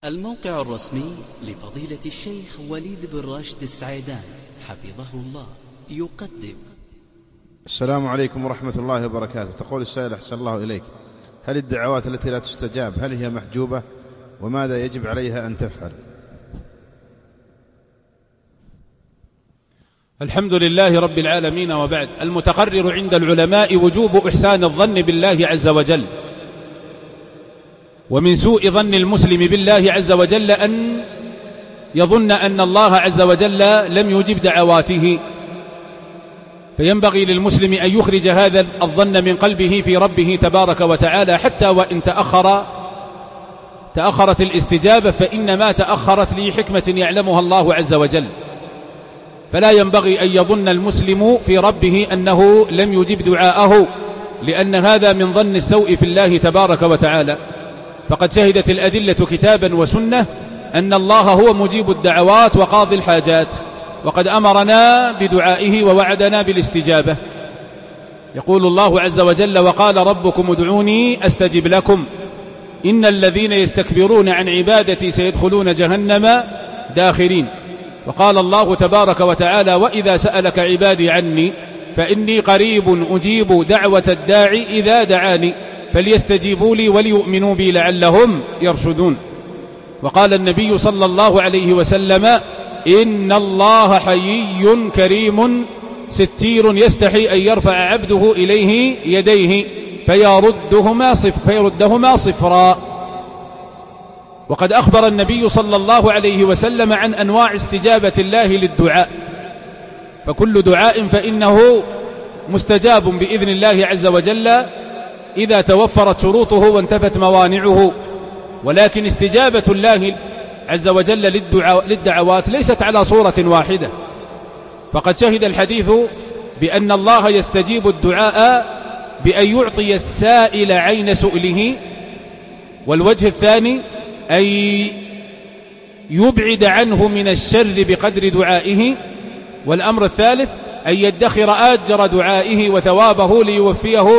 الموقع الرسمي لفضيلة الشيخ وليد بن راشد السعيدان حفظه الله يقدم. السلام عليكم ورحمة الله وبركاته. تقول السائل أحسن الله إليك، هل الدعوات التي لا تستجاب هل هي محجوبة، وماذا يجب عليها أن تفعل؟ الحمد لله رب العالمين، وبعد. المتقرر عند العلماء وجوب إحسان الظن بالله عز وجل، ومن سوء ظن المسلم بالله عز وجل أن يظن أن الله عز وجل لم يجب دعواته، فينبغي للمسلم أن يخرج هذا الظن من قلبه في ربه تبارك وتعالى، حتى وإن تأخرت الاستجابة، فإنما تأخرت لحكمة يعلمها الله عز وجل. فلا ينبغي أن يظن المسلم في ربه أنه لم يجب دعاءه، لأن هذا من ظن السوء في الله تبارك وتعالى. فقد شهدت الأدلة كتابا وسنة أن الله هو مجيب الدعوات وقاضي الحاجات، وقد أمرنا بدعائه ووعدنا بالاستجابة. يقول الله عز وجل: وقال ربكم ادعوني أستجب لكم إن الذين يستكبرون عن عبادتي سيدخلون جهنم داخرين. وقال الله تبارك وتعالى: وإذا سألك عبادي عني فإني قريب أجيب دعوة الداعي إذا دعاني فليستجيبوا لي وليؤمنوا بي لعلهم يرشدون. وقال النبي صلى الله عليه وسلم: إن الله حيي كريم ستير يستحي أن يرفع عبده إليه يديه فيردهما صفرا. وقد أخبر النبي صلى الله عليه وسلم عن أنواع استجابة الله للدعاء، فكل دعاء فإنه مستجاب بإذن الله عز وجل إذا توفرت شروطه وانتفت موانعه. ولكن استجابة الله عز وجل للدعوات ليست على صورة واحدة، فقد شهد الحديث بأن الله يستجيب الدعاء بأن يعطي السائل عين سؤله، والوجه الثاني أن يبعد عنه من الشر بقدر دعائه، والأمر الثالث أن يدخر آجر دعائه وثوابه ليوافيه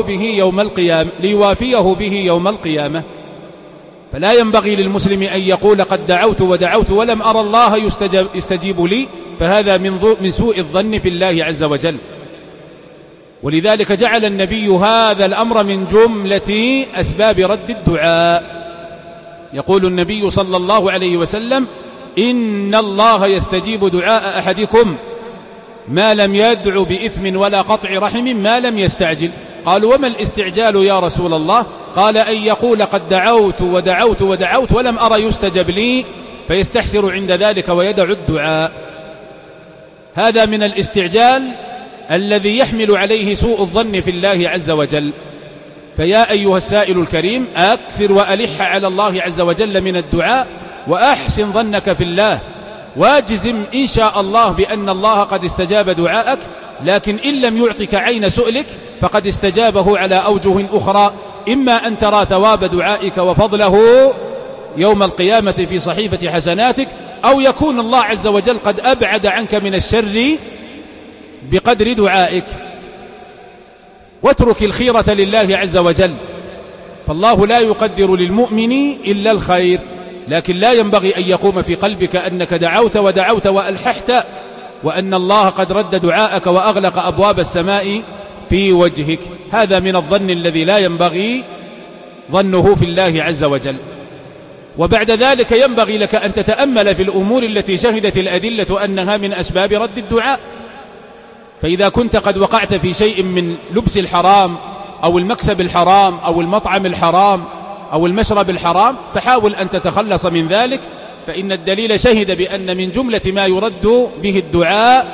به يوم القيامة. فلا ينبغي للمسلم أن يقول قد دعوت ودعوت ولم أرى الله يستجيب لي، فهذا من سوء الظن في الله عز وجل. ولذلك جعل النبي هذا الأمر من جملة أسباب رد الدعاء. يقول النبي صلى الله عليه وسلم: إن الله يستجيب دعاء أحدكم ما لم يدع بإثم ولا قطع رحم ما لم يستعجل. قالوا: وما الاستعجال يا رسول الله؟ قال: أن يقول قد دعوت ودعوت ودعوت ولم أرى يستجب لي، فيستحسر عند ذلك ويدع الدعاء. هذا من الاستعجال الذي يحمل عليه سوء الظن في الله عز وجل. فيا أيها السائل الكريم، أكثر وألح على الله عز وجل من الدعاء، وأحسن ظنك في الله، واجزم إن شاء الله بأن الله قد استجاب دعاءك. لكن إن لم يعطك عين سؤلك فقد استجابه على أوجه أخرى، إما أن ترى ثواب دعائك وفضله يوم القيامة في صحيفة حسناتك، أو يكون الله عز وجل قد أبعد عنك من الشر بقدر دعائك. واترك الخيرة لله عز وجل، فالله لا يقدر للمؤمن إلا الخير. لكن لا ينبغي أن يقوم في قلبك أنك دعوت ودعوت وألححت، وأن الله قد رد دعاءك وأغلق أبواب السماء في وجهك. هذا من الظن الذي لا ينبغي ظنه في الله عز وجل. وبعد ذلك ينبغي لك أن تتأمل في الأمور التي شهدت الأدلة أنها من أسباب رد الدعاء. فإذا كنت قد وقعت في شيء من لبس الحرام أو المكسب الحرام أو المطعم الحرام أو المشرب الحرام، فحاول أن تتخلص من ذلك، فإن الدليل شهد بأن من جملة ما يرد به الدعاء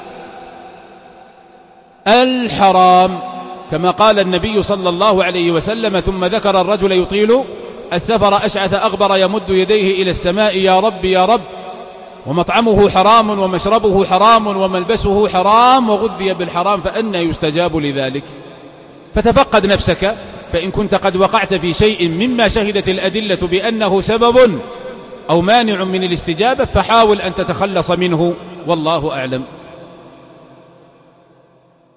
الحرام، كما قال النبي صلى الله عليه وسلم: ثم ذكر الرجل يطيل السفر أشعث أغبر يمد يديه إلى السماء: يا رب يا رب، ومطعمه حرام ومشربه حرام وملبسه حرام وغذي بالحرام، فأنى يستجاب لذلك؟ فتفقد نفسك، فإن كنت قد وقعت في شيء مما شهدت الأدلة بأنه سبب أو مانع من الاستجابة، فحاول أن تتخلص منه، والله أعلم.